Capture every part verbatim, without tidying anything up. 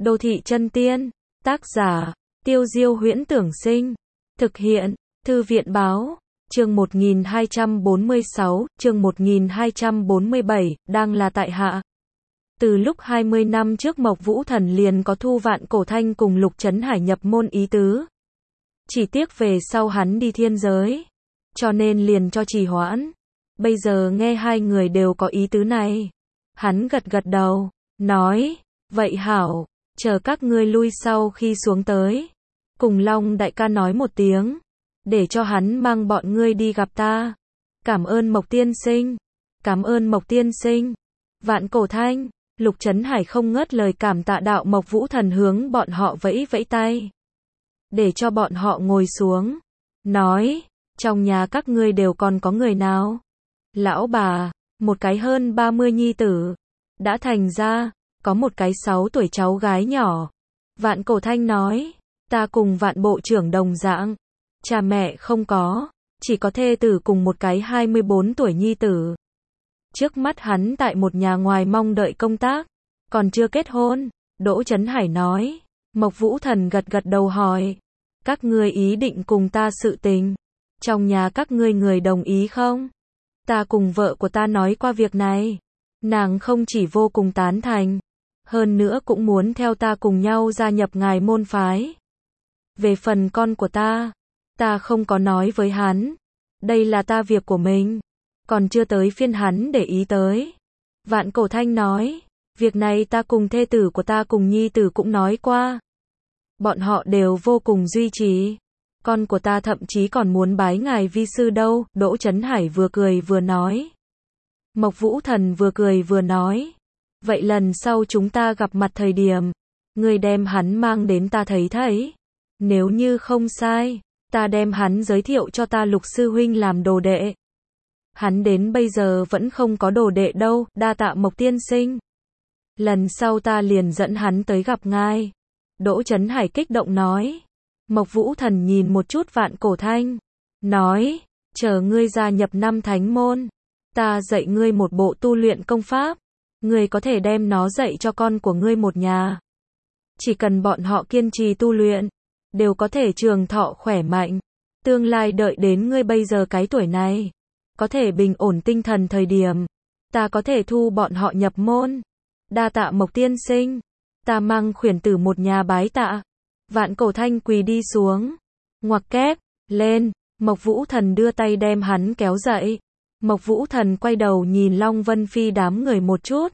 Đô thị chân tiên, tác giả, Tiêu Diêu Huyễn Tưởng Sinh, thực hiện, Thư viện Báo, chương một nghìn hai trăm bốn mươi sáu, chương một nghìn hai trăm bốn mươi bảy, đang là tại hạ. Từ lúc hai mươi năm trước Mộc Vũ Thần liền có thu Vạn Cổ Thanh cùng Lục Trấn Hải nhập môn ý tứ. Chỉ tiếc về sau hắn đi thiên giới, cho nên liền cho trì hoãn. Bây giờ nghe hai người đều có ý tứ này. Hắn gật gật đầu, nói, vậy hảo, chờ các ngươi lui sau khi xuống tới. Cùng Long đại ca nói một tiếng, để cho hắn mang bọn ngươi đi gặp ta. Cảm ơn Mộc tiên sinh, cảm ơn Mộc tiên sinh. Vạn Cổ Thanh, Lục Trấn Hải không ngớt lời cảm tạ đạo Mộc Vũ Thần hướng bọn họ vẫy vẫy tay. Để cho bọn họ ngồi xuống. Nói, trong nhà các ngươi đều còn có người nào? Lão bà, một cái hơn ba mươi nhi tử. Đã thành ra, có một cái sáu tuổi cháu gái nhỏ. Vạn Cổ Thanh nói, ta cùng Vạn bộ trưởng đồng dạng. Cha mẹ không có, chỉ có thê tử cùng một cái hai mươi bốn tuổi nhi tử. Trước mắt hắn tại một nhà ngoài mong đợi công tác, còn chưa kết hôn. Đỗ Trấn Hải nói. Mộc Vũ Thần gật gật đầu hỏi, các ngươi ý định cùng ta sự tình, trong nhà các ngươi người đồng ý không? Ta cùng vợ của ta nói qua việc này, nàng không chỉ vô cùng tán thành, hơn nữa cũng muốn theo ta cùng nhau gia nhập ngài môn phái. Về phần con của ta, ta không có nói với hắn, đây là ta việc của mình, còn chưa tới phiên hắn để ý tới. Vạn Cổ Thanh nói, việc này ta cùng thê tử của ta cùng nhi tử cũng nói qua. Bọn họ đều vô cùng duy trì. Con của ta thậm chí còn muốn bái ngài vi sư đâu. Đỗ Trấn Hải vừa cười vừa nói. Mộc Vũ Thần vừa cười vừa nói. Vậy lần sau chúng ta gặp mặt thời điểm, ngươi đem hắn mang đến ta thấy thấy. Nếu như không sai, ta đem hắn giới thiệu cho ta Lục sư huynh làm đồ đệ. Hắn đến bây giờ vẫn không có đồ đệ đâu. Đa tạ Mộc tiên sinh. Lần sau ta liền dẫn hắn tới gặp ngài. Đỗ Trấn Hải kích động nói. Mộc Vũ Thần nhìn một chút Vạn Cổ Thanh, nói, chờ ngươi gia nhập năm thánh môn, ta dạy ngươi một bộ tu luyện công pháp, ngươi có thể đem nó dạy cho con của ngươi một nhà. Chỉ cần bọn họ kiên trì tu luyện, đều có thể trường thọ khỏe mạnh. Tương lai đợi đến ngươi bây giờ cái tuổi này, có thể bình ổn tinh thần thời điểm, ta có thể thu bọn họ nhập môn. Đa tạ Mộc tiên sinh. Ta mang khuyển tử một nhà bái tạ. Vạn Cổ Thanh quỳ đi xuống. Ngoặc kép, lên. Mộc Vũ Thần đưa tay đem hắn kéo dậy. Mộc Vũ Thần quay đầu nhìn Long Vân Phi đám người một chút.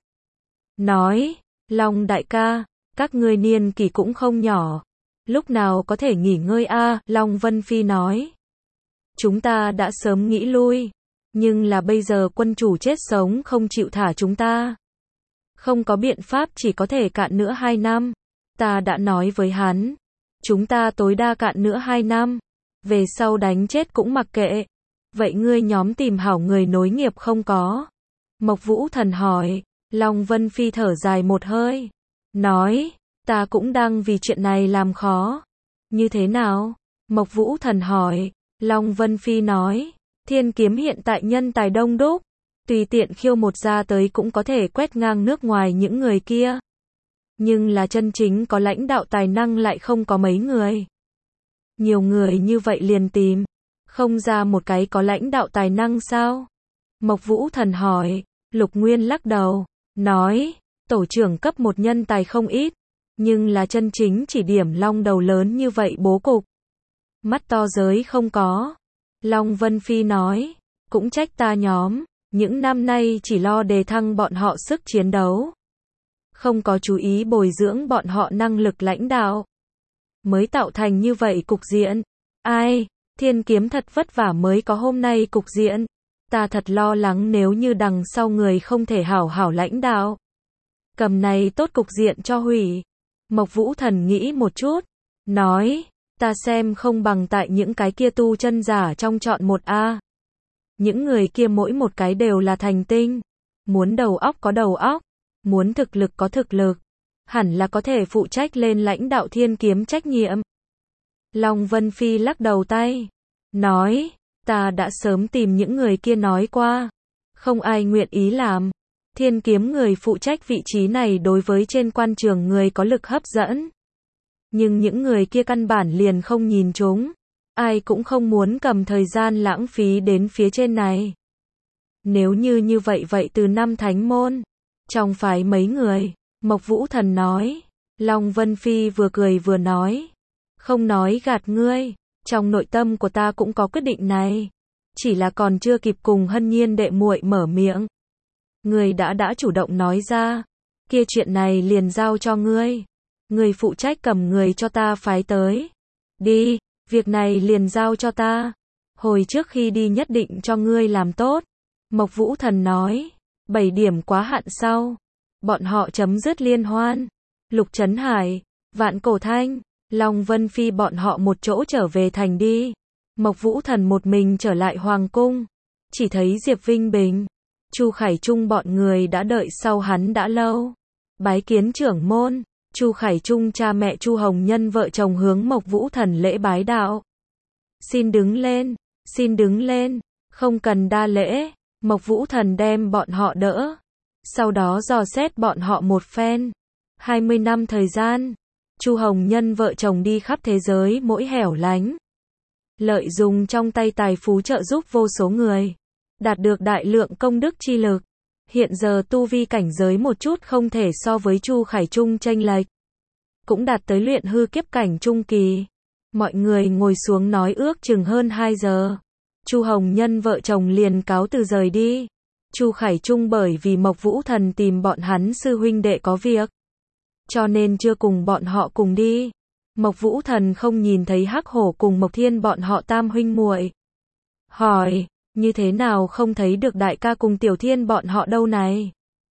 Nói, Long đại ca, các ngươi niên kỷ cũng không nhỏ. Lúc nào có thể nghỉ ngơi a? À? Long Vân Phi nói. Chúng ta đã sớm nghĩ lui. Nhưng là bây giờ quân chủ chết sống không chịu thả chúng ta. Không có biện pháp, chỉ có thể cạn nữa hai năm. Ta đã nói với hắn, chúng ta tối đa cạn nữa hai năm. Về sau đánh chết cũng mặc kệ. Vậy ngươi nhóm tìm hảo người nối nghiệp không có? Mộc Vũ Thần hỏi. Long Vân Phi thở dài một hơi. Nói, ta cũng đang vì chuyện này làm khó. Như thế nào? Mộc Vũ Thần hỏi. Long Vân Phi nói, Thiên Kiếm hiện tại nhân tài đông đúc. Tùy tiện khiêu một ra tới cũng có thể quét ngang nước ngoài những người kia. Nhưng là chân chính có lãnh đạo tài năng lại không có mấy người. Nhiều người như vậy liền tìm. Không ra một cái có lãnh đạo tài năng sao? Mộc Vũ Thần hỏi. Lục Nguyên lắc đầu. Nói, tổ trưởng cấp một nhân tài không ít. Nhưng là chân chính chỉ điểm long đầu lớn như vậy bố cục. Mắt to giới không có. Long Vân Phi nói. Cũng trách ta nhóm. Những năm nay chỉ lo đề thăng bọn họ sức chiến đấu. Không có chú ý bồi dưỡng bọn họ năng lực lãnh đạo. Mới tạo thành như vậy cục diện. Ai, Thiên Kiếm thật vất vả mới có hôm nay cục diện. Ta thật lo lắng nếu như đằng sau người không thể hảo hảo lãnh đạo. Cầm này tốt cục diện cho hủy. Mộc Vũ Thần nghĩ một chút. Nói, ta xem không bằng tại những cái kia tu chân giả trong chọn một A. Những người kia mỗi một cái đều là thành tinh. Muốn đầu óc có đầu óc. Muốn thực lực có thực lực. Hẳn là có thể phụ trách lên lãnh đạo Thiên Kiếm trách nhiệm. Long Vân Phi lắc đầu tay. Nói, ta đã sớm tìm những người kia nói qua. Không ai nguyện ý làm. Thiên kiếm người phụ trách vị trí này đối với trên quan trường người có lực hấp dẫn. Nhưng những người kia căn bản liền không nhìn chúng. Ai cũng không muốn cầm thời gian lãng phí đến phía trên này. Nếu như như vậy vậy từ năm thánh môn, trong phái mấy người, Mộc Vũ Thần nói. Long Vân Phi vừa cười vừa nói. Không nói gạt ngươi, trong nội tâm của ta cũng có quyết định này. Chỉ là còn chưa kịp cùng Hân Nhiên đệ muội mở miệng. Ngươi đã đã chủ động nói ra. Kia chuyện này liền giao cho ngươi. Ngươi phụ trách cầm người cho ta phái tới. Đi, việc này liền giao cho ta. Hồi trước khi đi nhất định cho ngươi làm tốt. Mộc Vũ Thần nói. Bảy điểm quá hạn sau. Bọn họ chấm dứt liên hoan. Lục Trấn Hải, Vạn Cổ Thanh, Long Vân Phi bọn họ một chỗ trở về thành đi. Mộc Vũ Thần một mình trở lại Hoàng Cung. Chỉ thấy Diệp Vinh Bình, Chu Khải Trung bọn người đã đợi sau hắn đã lâu. Bái kiến trưởng môn. Chu Khải Trung cha mẹ Chu Hồng Nhân vợ chồng hướng Mộc Vũ Thần lễ bái đạo. Xin đứng lên, xin đứng lên, không cần đa lễ. Mộc Vũ Thần đem bọn họ đỡ. Sau đó dò xét bọn họ một phen. hai mươi năm thời gian, Chu Hồng Nhân vợ chồng đi khắp thế giới mỗi hẻo lánh. Lợi dùng trong tay tài phú trợ giúp vô số người. Đạt được đại lượng công đức chi lực. Hiện giờ tu vi cảnh giới một chút không thể so với Chu Khải Trung chênh lệch. Cũng đạt tới luyện hư kiếp cảnh trung kỳ. Mọi người ngồi xuống nói ước chừng hơn hai giờ. Chu Hồng Nhân vợ chồng liền cáo từ rời đi. Chu Khải Trung bởi vì Mộc Vũ Thần tìm bọn hắn sư huynh đệ có việc, cho nên chưa cùng bọn họ cùng đi. Mộc Vũ Thần không nhìn thấy Hắc Hổ cùng Mộc Thiên bọn họ tam huynh muội. Hỏi, như thế nào không thấy được đại ca cùng Tiểu Thiên bọn họ đâu này?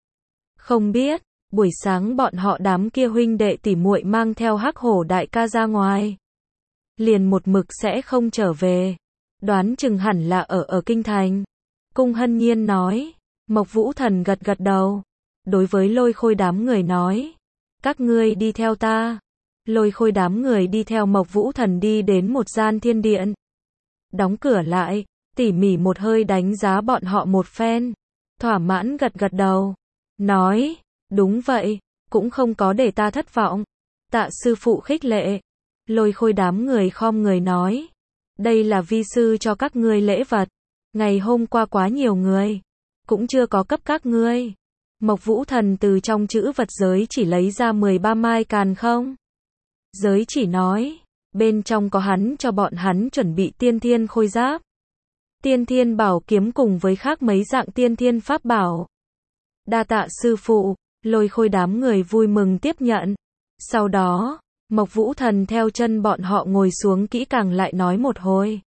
Không biết, buổi sáng bọn họ đám kia huynh đệ tỉ muội mang theo Hắc Hổ đại ca ra ngoài. Liền một mực sẽ không trở về. Đoán chừng hẳn là ở ở Kinh Thành. Cung Hân Nhiên nói. Mộc Vũ Thần gật gật đầu. Đối với Lôi Khôi đám người nói. Các ngươi đi theo ta. Lôi Khôi đám người đi theo Mộc Vũ Thần đi đến một gian thiên điện. Đóng cửa lại, tỉ mỉ một hơi đánh giá bọn họ một phen. Thỏa mãn gật gật đầu. Nói, đúng vậy, cũng không có để ta thất vọng. Tạ sư phụ khích lệ. Lôi Khôi đám người khom người nói. Đây là vi sư cho các ngươi lễ vật. Ngày hôm qua quá nhiều người, cũng chưa có cấp các ngươi. Mộc Vũ Thần từ trong chữ vật giới chỉ lấy ra mười ba mai càn không. Giới chỉ nói, bên trong có hắn cho bọn hắn chuẩn bị tiên thiên khôi giáp, tiên thiên bảo kiếm cùng với khác mấy dạng tiên thiên pháp bảo. Đa tạ sư phụ, Lôi Khôi đám người vui mừng tiếp nhận. Sau đó, Mộc Vũ Thần theo chân bọn họ ngồi xuống kỹ càng lại nói một hồi.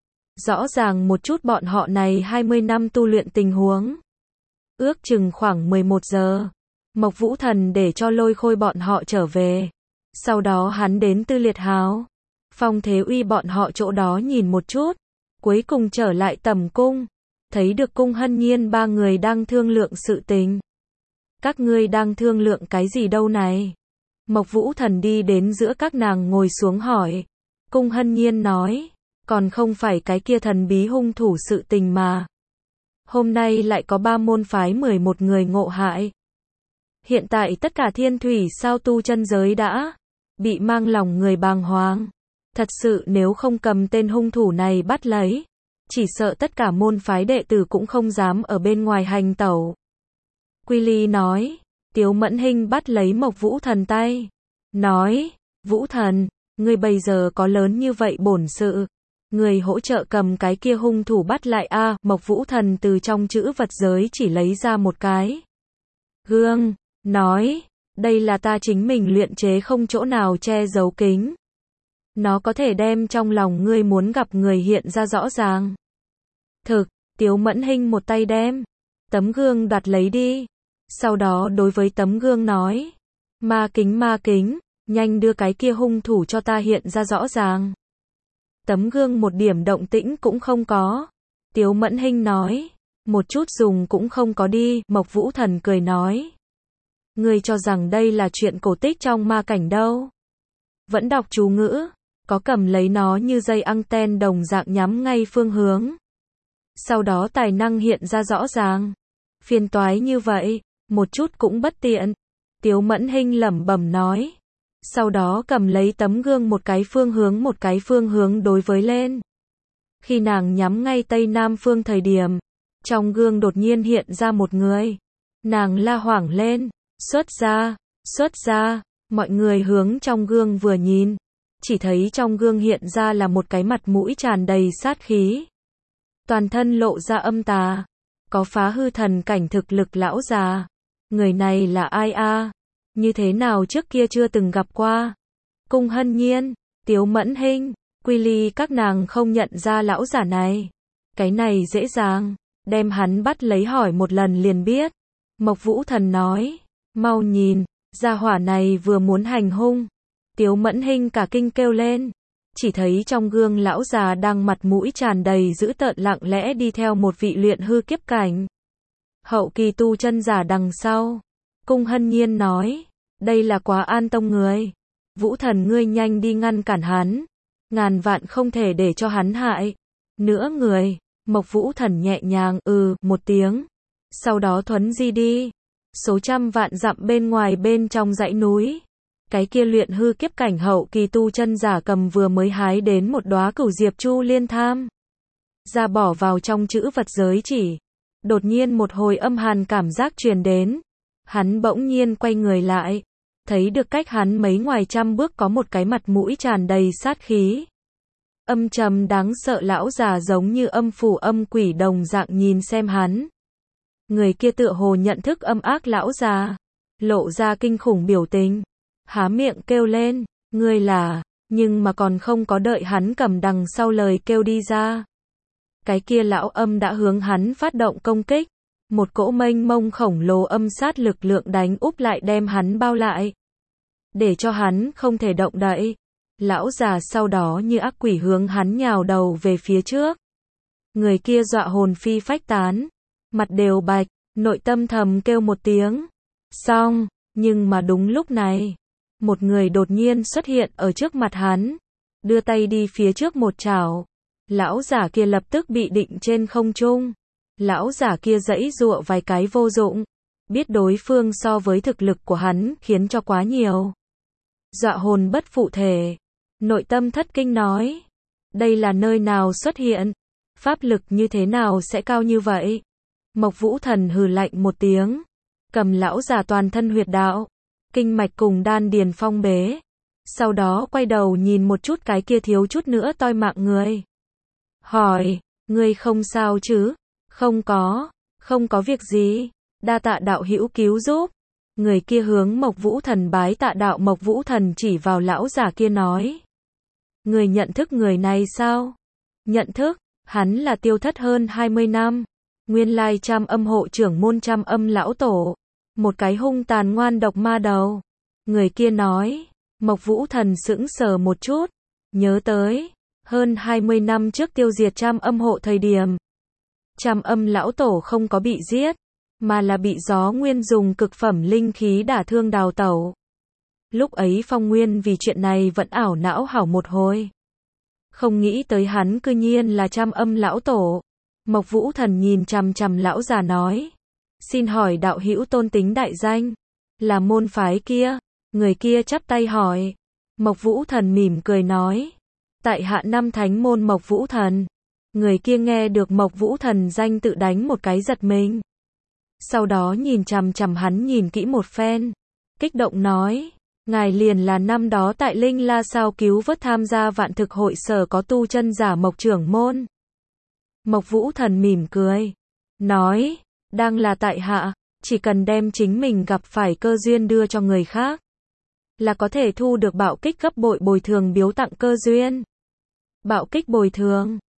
Rõ ràng một chút bọn họ này hai mươi năm tu luyện tình huống. Ước chừng khoảng mười một giờ, Mộc Vũ Thần để cho Lôi Khôi bọn họ trở về. Sau đó hắn đến Tư Liệt Hào, Phong Thế Uy bọn họ chỗ đó nhìn một chút. Cuối cùng trở lại tẩm cung, thấy được Cung Hân Nhiên ba người đang thương lượng sự tình. Các ngươi đang thương lượng cái gì đâu này? Mộc Vũ Thần đi đến giữa các nàng ngồi xuống hỏi. Cung Hân Nhiên nói, còn không phải cái kia thần bí hung thủ sự tình mà. Hôm nay lại có ba môn phái mười một người ngộ hại. Hiện tại tất cả thiên thủy sao tu chân giới đã bị mang lòng người bàng hoàng. Thật sự nếu không cầm tên hung thủ này bắt lấy, chỉ sợ tất cả môn phái đệ tử cũng không dám ở bên ngoài hành tẩu. Quy Ly nói. Tiếu Mẫn Hinh bắt lấy Mộc Vũ Thần tay. Nói, Vũ Thần, ngươi bây giờ có lớn như vậy bổn sự. Ngươi hỗ trợ cầm cái kia hung thủ bắt lại a. À, Mộc Vũ Thần từ trong chữ vật giới chỉ lấy ra một cái gương. Nói, đây là ta chính mình luyện chế không chỗ nào che giấu kính. Nó có thể đem trong lòng ngươi muốn gặp người hiện ra rõ ràng. Thực, Tiếu Mẫn Hinh một tay đem tấm gương đoạt lấy đi. Sau đó đối với tấm gương nói. Ma kính ma kính, nhanh đưa cái kia hung thủ cho ta hiện ra rõ ràng. Tấm gương một điểm động tĩnh cũng không có. Tiếu Mẫn Hinh nói. Một chút dùng cũng không có đi. Mộc Vũ Thần cười nói. Ngươi cho rằng đây là chuyện cổ tích trong ma cảnh đâu. Vẫn đọc chú ngữ. Có cầm lấy nó như dây anten đồng dạng nhắm ngay phương hướng. Sau đó tài năng hiện ra rõ ràng. Phiền toái như vậy. một chút cũng bất tiện. Tiếu Mẫn Hinh lẩm bẩm nói. Sau đó cầm lấy tấm gương một cái phương hướng một cái phương hướng đối với lên. Khi nàng nhắm ngay tây nam phương thời điểm, trong gương đột nhiên hiện ra một người. Nàng la hoảng lên, xuất ra, xuất ra, mọi người hướng trong gương vừa nhìn. Chỉ thấy trong gương hiện ra là một cái mặt mũi tràn đầy sát khí. Toàn thân lộ ra âm tà, có phá hư thần cảnh thực lực lão già. Người này là ai a? Như thế nào trước kia chưa từng gặp qua? Cung Hân Nhiên, Tiếu Mẫn Hinh, Quy Ly các nàng không nhận ra lão giả này. Cái này dễ dàng, đem hắn bắt lấy hỏi một lần liền biết. Mộc Vũ Thần nói, mau nhìn, gia hỏa này vừa muốn hành hung. Tiếu Mẫn Hinh cả kinh kêu lên. Chỉ thấy trong gương lão già đang mặt mũi tràn đầy dữ tợn lặng lẽ đi theo một vị luyện hư kiếp cảnh. Hậu kỳ tu chân giả đằng sau. Cung Hân Nhiên nói, đây là Quá An Tông người. Vũ Thần ngươi nhanh đi ngăn cản hắn. Ngàn vạn không thể để cho hắn hại. Nữa người, Mộc Vũ Thần nhẹ nhàng ừ một tiếng. Sau đó thuấn di đi. Số trăm vạn dặm bên ngoài bên trong dãy núi. Cái kia luyện hư kiếp cảnh hậu kỳ tu chân giả cầm vừa mới hái đến một đóa cửu diệp chu liên tham. Ra bỏ vào trong chữ vật giới chỉ. Đột nhiên một hồi âm hàn cảm giác truyền đến. Hắn bỗng nhiên quay người lại. Thấy được cách hắn mấy ngoài trăm bước có một cái mặt mũi tràn đầy sát khí. Âm trầm đáng sợ lão già giống như âm phủ âm quỷ đồng dạng nhìn xem hắn. Người kia tựa hồ nhận thức âm ác lão già. Lộ ra kinh khủng biểu tình. Há miệng kêu lên, ngươi là, nhưng mà còn không có đợi hắn cầm đằng sau lời kêu đi ra. Cái kia lão âm đã hướng hắn phát động công kích. Một cỗ mênh mông khổng lồ âm sát lực lượng đánh úp lại đem hắn bao lại. Để cho hắn không thể động đậy. Lão già sau đó như ác quỷ hướng hắn nhào đầu về phía trước. Người kia dọa hồn phi phách tán. Mặt đều bạch, nội tâm thầm kêu một tiếng. Xong, nhưng mà đúng lúc này. Một người đột nhiên xuất hiện ở trước mặt hắn. Đưa tay đi phía trước một chảo. Lão giả kia lập tức bị định trên không trung. Lão giả kia giãy giụa vài cái vô dụng. Biết đối phương so với thực lực của hắn khiến cho quá nhiều. Dọa hồn bất phụ thể. Nội tâm thất kinh nói. Đây là nơi nào xuất hiện? Pháp lực như thế nào sẽ cao như vậy? Mộc Vũ Thần hừ lạnh một tiếng. Cầm lão giả toàn thân huyệt đạo. Kinh mạch cùng đan điền phong bế. Sau đó quay đầu nhìn một chút cái kia thiếu chút nữa toi mạng người. Hỏi, ngươi không sao chứ? Không có, không có việc gì. Đa tạ đạo hữu cứu giúp. Người kia hướng Mộc Vũ Thần bái tạ đạo. Mộc Vũ Thần chỉ vào lão giả kia nói. Người nhận thức người này sao? Nhận thức, hắn là tiêu thất hơn hai mươi năm. Nguyên lai Trăm Âm hộ trưởng môn Trăm Âm lão tổ. Một cái hung tàn ngoan độc ma đầu. Người kia nói. Mộc Vũ Thần sững sờ một chút. Nhớ tới. Hơn hai mươi năm trước tiêu diệt Trăm Âm hộ thời điểm. Trăm Âm lão tổ không có bị giết. Mà là bị gió nguyên dùng cực phẩm linh khí đả thương đào tẩu. Lúc ấy Phong Nguyên vì chuyện này vẫn ảo não hảo một hồi. Không nghĩ tới hắn cư nhiên là Trăm Âm lão tổ. Mộc Vũ Thần nhìn chằm chằm lão già nói. Xin hỏi đạo hữu tôn tính đại danh. Là môn phái kia. Người kia chắp tay hỏi. Mộc Vũ Thần mỉm cười nói. Tại hạ năm thánh môn Mộc Vũ Thần. Người kia nghe được Mộc Vũ Thần danh tự đánh một cái giật mình. Sau đó nhìn chằm chằm hắn nhìn kỹ một phen. Kích động nói. Ngài liền là năm đó tại Linh La sao cứu vớt tham gia vạn thực hội sở có tu chân giả Mộc trưởng môn. Mộc Vũ Thần mỉm cười. Nói. Đang là tại hạ. Chỉ cần đem chính mình gặp phải cơ duyên đưa cho người khác. Là có thể thu được bạo kích gấp bội bồi thường biếu tặng cơ duyên. Bạo kích bồi thường.